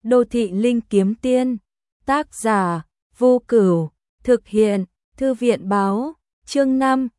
Đô thị linh kiếm tiên. Tác giả: Vô Cửu. Thực hiện: Thư viện báo. Chương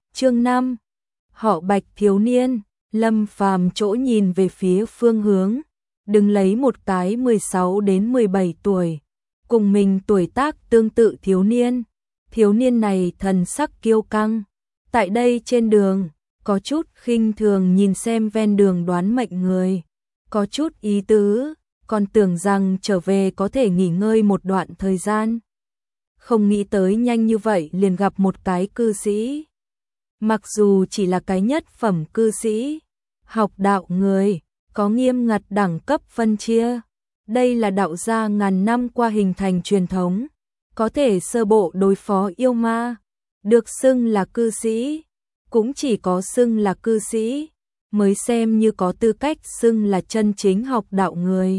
5. Họ Bạch thiếu niên. Lâm Phàm chỗ nhìn về phía phương hướng, đứng lấy một cái 16 đến 17 tuổi, cùng mình tuổi tác tương tự thiếu niên. Thiếu niên này thần sắc kiêu căng, tại đây trên đường, có chút khinh thường nhìn xem ven đường đoán mệnh người, có chút ý tứ, còn tưởng rằng trở về có thể nghỉ ngơi một đoạn thời gian. Không nghĩ tới nhanh như vậy liền gặp một cái cư sĩ. Mặc dù chỉ là cái nhất phẩm cư sĩ, học đạo người, có nghiêm ngặt đẳng cấp phân chia. Đây là đạo gia ngàn năm qua hình thành truyền thống, có thể sơ bộ đối phó yêu ma, được xưng là cư sĩ. Cũng chỉ có xưng là cư sĩ, mới xem như có tư cách xưng là chân chính học đạo người.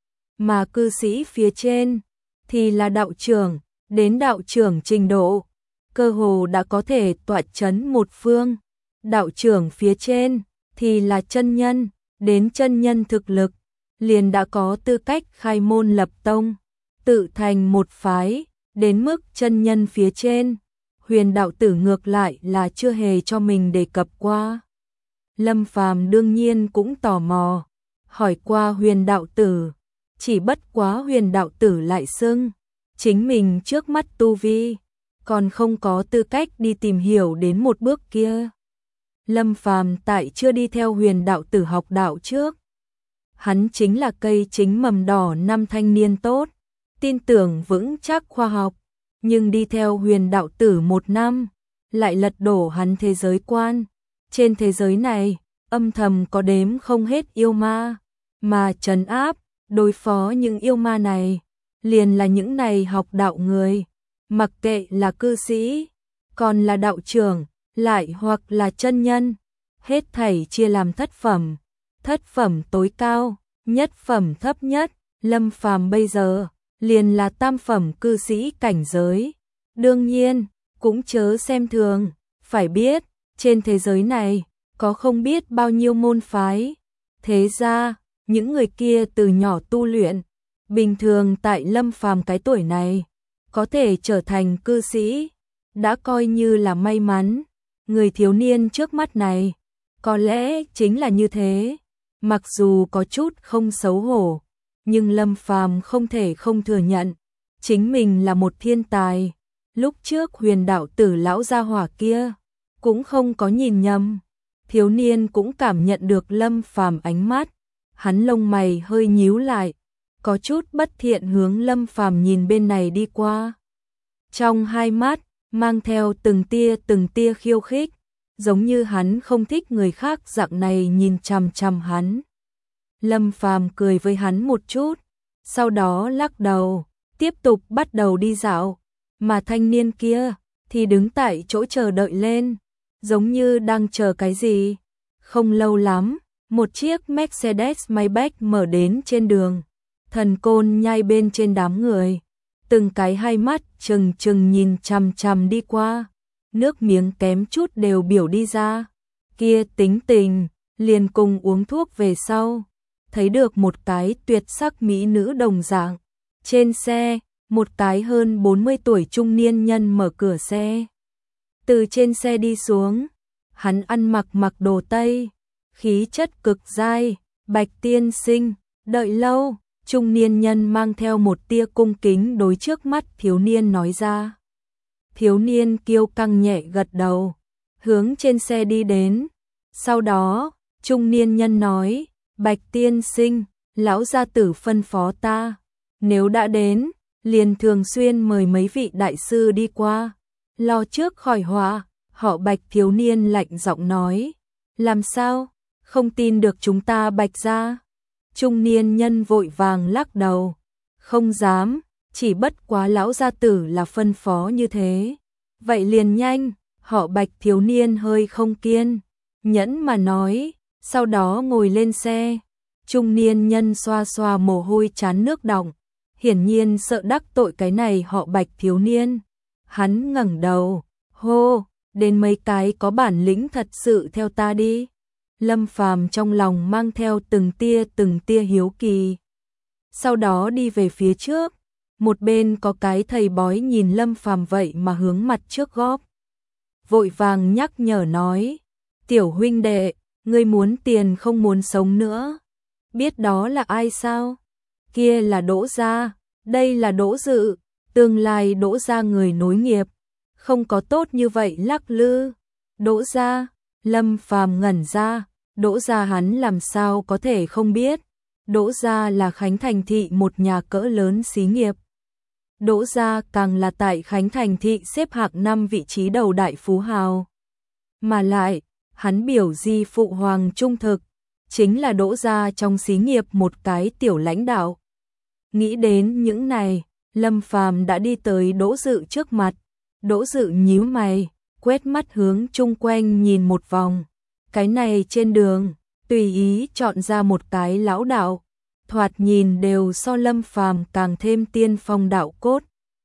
Mà cư sĩ phía trên, thì là đạo trưởng, đến đạo trưởng trình độ, cơ hồ đã có thể tọa chấn một phương. Đạo trưởng phía trên, thì là chân nhân, đến chân nhân thực lực, liền đã có tư cách khai môn lập tông, tự thành một phái. Đến mức chân nhân phía trên, Huyền đạo tử ngược lại là chưa hề cho mình đề cập qua. Lâm Phàm đương nhiên cũng tò mò, hỏi qua Huyền đạo tử, chỉ bất quá Huyền đạo tử lại xưng chính mình trước mắt tu vi, còn không có tư cách đi tìm hiểu đến một bước kia. Lâm Phàm tại chưa đi theo Huyền đạo tử học đạo trước, hắn chính là cây chính mầm đỏ năm thanh niên tốt, tin tưởng vững chắc khoa học, nhưng đi theo Huyền đạo tử một năm, lại lật đổ hắn thế giới quan. Trên thế giới này, âm thầm có đếm không hết yêu ma, mà trấn áp, đối phó những yêu ma này, liền là những này học đạo người, mặc kệ là cư sĩ, còn là đạo trưởng, lại hoặc là chân nhân, hết thảy chia làm thất phẩm tối cao, nhất phẩm thấp nhất. Lâm Phàm bây giờ liền là tam phẩm cư sĩ cảnh giới. Đương nhiên, cũng chớ xem thường, phải biết, trên thế giới này, có không biết bao nhiêu môn phái. Thế ra, những người kia từ nhỏ tu luyện, bình thường tại Lâm Phàm cái tuổi này, có thể trở thành cư sĩ, đã coi như là may mắn. Người thiếu niên trước mắt này, có lẽ chính là như thế. Mặc dù có chút không xấu hổ, nhưng Lâm Phàm không thể không thừa nhận, chính mình là một thiên tài. Lúc trước Huyền đạo tử lão gia hỏa kia, cũng không có nhìn nhầm. Thiếu niên cũng cảm nhận được Lâm Phàm ánh mắt, hắn lông mày hơi nhíu lại, có chút bất thiện hướng Lâm Phàm nhìn bên này đi qua. Trong hai mắt, mang theo từng tia khiêu khích, giống như hắn không thích người khác dạng này nhìn chằm chằm hắn. Lâm Phàm cười với hắn một chút, sau đó lắc đầu, tiếp tục bắt đầu đi dạo, mà thanh niên kia thì đứng tại chỗ chờ đợi lên, giống như đang chờ cái gì. Không lâu lắm, một chiếc Mercedes Maybach mở đến trên đường, thần côn nhai bên trên đám người, từng cái hai mắt trừng nhìn chằm chằm đi qua, nước miếng kém chút đều biểu đi ra. Kia tính tình, liền cùng uống thuốc về sau, thấy được một cái tuyệt sắc mỹ nữ đồng dạng. Trên xe, một cái hơn 40 tuổi trung niên nhân mở cửa xe. Từ trên xe đi xuống, hắn ăn mặc đồ Tây, khí chất cực dai. Bạch tiên sinh, đợi lâu. Trung niên nhân mang theo một tia cung kính đối trước mắt thiếu niên nói ra. Thiếu niên kiêu căng nhẹ gật đầu, hướng trên xe đi đến. Sau đó, trung niên nhân nói, Bạch tiên sinh, lão gia tử phân phó ta, nếu đã đến, liền thường xuyên mời mấy vị đại sư đi qua, lo trước khỏi họa. Họ Bạch thiếu niên lạnh giọng nói, làm sao, không tin được chúng ta Bạch gia? Trung niên nhân vội vàng lắc đầu, không dám, chỉ bất quá lão gia tử là phân phó như thế. Vậy liền nhanh. Họ Bạch thiếu niên hơi không kiên nhẫn mà nói, sau đó ngồi lên xe. Trung niên nhân xoa xoa mồ hôi trán nước đọng, hiển nhiên sợ đắc tội cái này họ Bạch thiếu niên. Hắn ngẩng đầu, hô, đến mấy cái có bản lĩnh thật sự theo ta đi. Lâm Phàm trong lòng mang theo từng tia hiếu kỳ. sau đó đi về phía trước. Một bên có cái thầy bói nhìn Lâm Phàm vậy mà hướng mặt trước góp. Vội vàng nhắc nhở nói, tiểu huynh đệ, ngươi muốn tiền không muốn sống nữa. Biết đó là ai sao? Kia là Đỗ gia, đây là Đỗ Dự, tương lai Đỗ gia người nối nghiệp. Không có tốt như vậy lắc lư. Đỗ gia, Lâm Phàm ngẩn ra, Đỗ gia hắn làm sao có thể không biết. Đỗ gia là Khánh Thành thị một nhà cỡ lớn xí nghiệp. Đỗ gia càng là tại Khánh Thành thị xếp hạng 5 vị trí đầu đại phú hào. Mà lại, hắn biểu di phụ hoàng trung thực, chính là Đỗ gia trong xí nghiệp một cái tiểu lãnh đạo. Nghĩ đến những này, Lâm Phàm đã đi tới Đỗ Dự trước mặt. Đỗ Dự nhíu mày, quét mắt hướng chung quanh nhìn một vòng. Cái này trên đường, tùy ý chọn ra một cái lão đạo, thoạt nhìn đều so Lâm Phàm càng thêm tiên phong đạo cốt.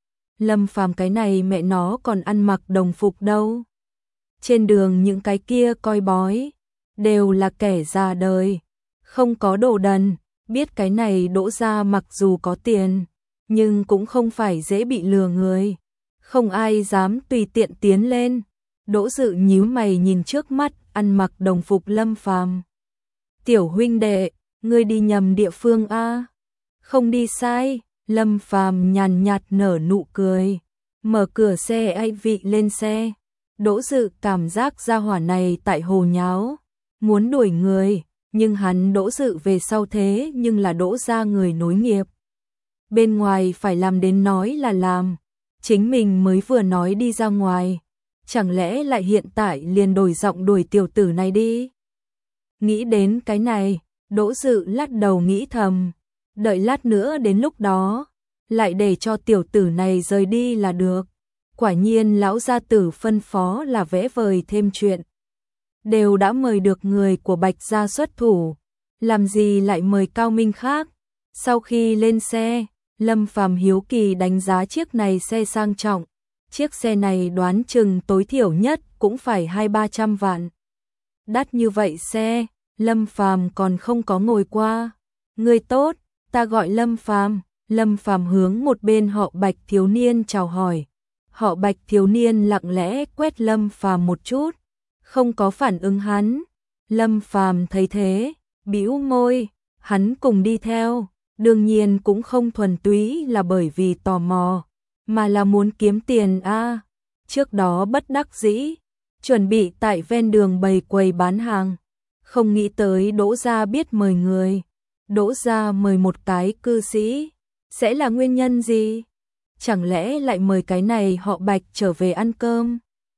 Lâm Phàm cái này mẹ nó còn ăn mặc đồng phục đâu. Trên đường những cái kia coi bói, đều là kẻ già đời, không có đồ đần, biết cái này Đỗ gia mặc dù có tiền, nhưng cũng không phải dễ bị lừa người. Không ai dám tùy tiện tiến lên. Đỗ Dự nhíu mày nhìn trước mắt ăn mặc đồng phục Lâm Phàm. Tiểu huynh đệ, ngươi đi nhầm địa phương a? Không đi sai. Lâm Phàm nhàn nhạt nở nụ cười, mở cửa xe ai vị lên xe. Đỗ Dự cảm giác gia hỏa này tại hồ nháo, muốn đuổi người, nhưng hắn Đỗ Dự về sau thế nhưng là Đỗ gia người nối nghiệp. Bên ngoài phải làm đến nói là làm, chính mình mới vừa nói đi ra ngoài, chẳng lẽ lại hiện tại liền đổi giọng đuổi tiểu tử này đi? Nghĩ đến cái này, Đỗ Dự lắc đầu nghĩ thầm, đợi lát nữa đến lúc đó, lại để cho tiểu tử này rời đi là được. Quả nhiên lão gia tử phân phó là vẽ vời thêm chuyện. Đều đã mời được người của Bạch gia xuất thủ, làm gì lại mời cao minh khác. Sau khi lên xe, Lâm Phàm hiếu kỳ đánh giá chiếc này xe sang trọng. Chiếc xe này đoán chừng tối thiểu nhất cũng phải 200-300 vạn. Đắt như vậy xe, Lâm Phàm còn không có ngồi qua. Người tốt, ta gọi Lâm Phàm. Lâm Phàm hướng một bên họ Bạch thiếu niên chào hỏi. Họ Bạch thiếu niên lặng lẽ quét Lâm Phàm một chút, không có phản ứng hắn. Lâm Phàm thấy thế, bĩu môi, hắn cùng đi theo, đương nhiên cũng không thuần túy là bởi vì tò mò, mà là muốn kiếm tiền a. Trước đó bất đắc dĩ, chuẩn bị tại ven đường bày quầy bán hàng, không nghĩ tới Đỗ gia biết mời người. Đỗ gia mời một cái cư sĩ, sẽ là nguyên nhân gì? Chẳng lẽ lại mời cái này họ Bạch trở về ăn cơm?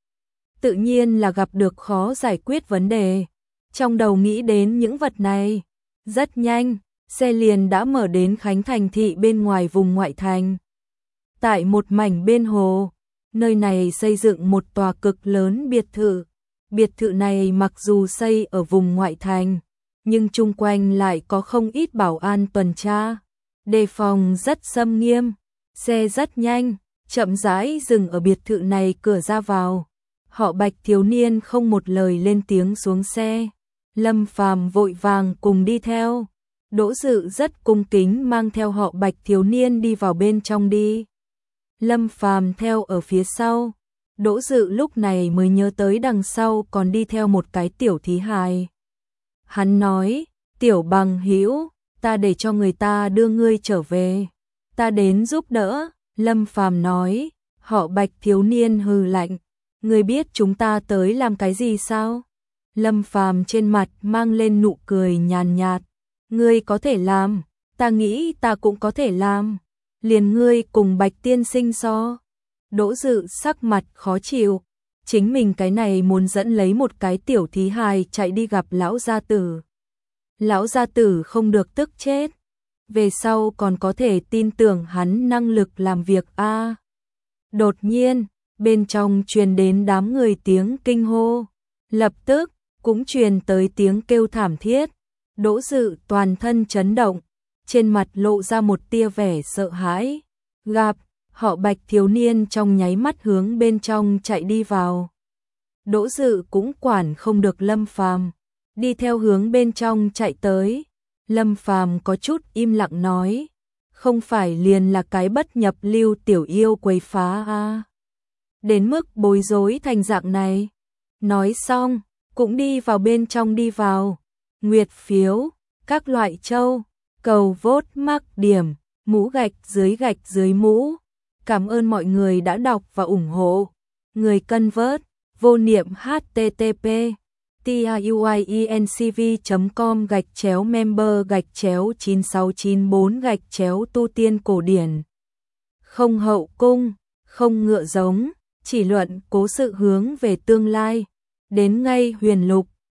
Tự nhiên là gặp được khó giải quyết vấn đề. Trong đầu nghĩ đến những vật này, rất nhanh, xe liền đã mở đến Khánh Thành thị bên ngoài vùng ngoại thành. Tại một mảnh bên hồ, nơi này xây dựng một tòa cực lớn biệt thự. Biệt thự này mặc dù xây ở vùng ngoại thành, nhưng chung quanh lại có không ít bảo an tuần tra, đề phòng rất xâm nghiêm. Xe rất nhanh, chậm rãi dừng ở biệt thự này cửa ra vào. Họ Bạch thiếu niên không một lời lên tiếng xuống xe. Lâm Phàm vội vàng cùng đi theo. Đỗ Dự rất cung kính mang theo họ Bạch thiếu niên đi vào bên trong đi. Lâm Phàm theo ở phía sau. Đỗ Dự lúc này mới nhớ tới đằng sau còn đi theo một cái tiểu thí hài. Hắn nói, tiểu bằng hữu, ta để cho người ta đưa ngươi trở về. Ta đến giúp đỡ. Lâm Phàm nói. Họ Bạch thiếu niên hừ lạnh, ngươi biết chúng ta tới làm cái gì sao? Lâm Phàm trên mặt mang lên nụ cười nhàn nhạt. Ngươi có thể làm, ta nghĩ ta cũng có thể làm. Liền ngươi cùng Bạch tiên sinh so. Đỗ Dự sắc mặt khó chịu. Chính mình cái này muốn dẫn lấy một cái tiểu thí hài chạy đi gặp lão gia tử. Lão gia tử không được tức chết. Về sau còn có thể tin tưởng hắn năng lực làm việc a. Đột nhiên, bên trong truyền đến đám người tiếng kinh hô. Lập tức, cũng truyền tới tiếng kêu thảm thiết. Đỗ Dự toàn thân chấn động, trên mặt lộ ra một tia vẻ sợ hãi. Gặp, họ Bạch thiếu niên trong nháy mắt hướng bên trong chạy đi vào. Đỗ Dự cũng quản không được Lâm Phàm, đi theo hướng bên trong chạy tới. Lâm Phàm có chút im lặng nói, không phải liền là cái bất nhập lưu tiểu yêu quấy phá à. Đến mức bối rối thành dạng này. Nói xong, cũng đi vào bên trong đi vào. Nguyệt phiếu, các loại châu, cầu vote mắc điểm, mũ gạch dưới mũ. Cảm ơn mọi người đã đọc và ủng hộ. Người cân vớt, vô niệm http tiuincv.com/member/9694/tu tiên cổ điển. Không hậu cung, không ngựa giống, chỉ luận cố sự hướng về tương lai. Đến ngay huyền lục,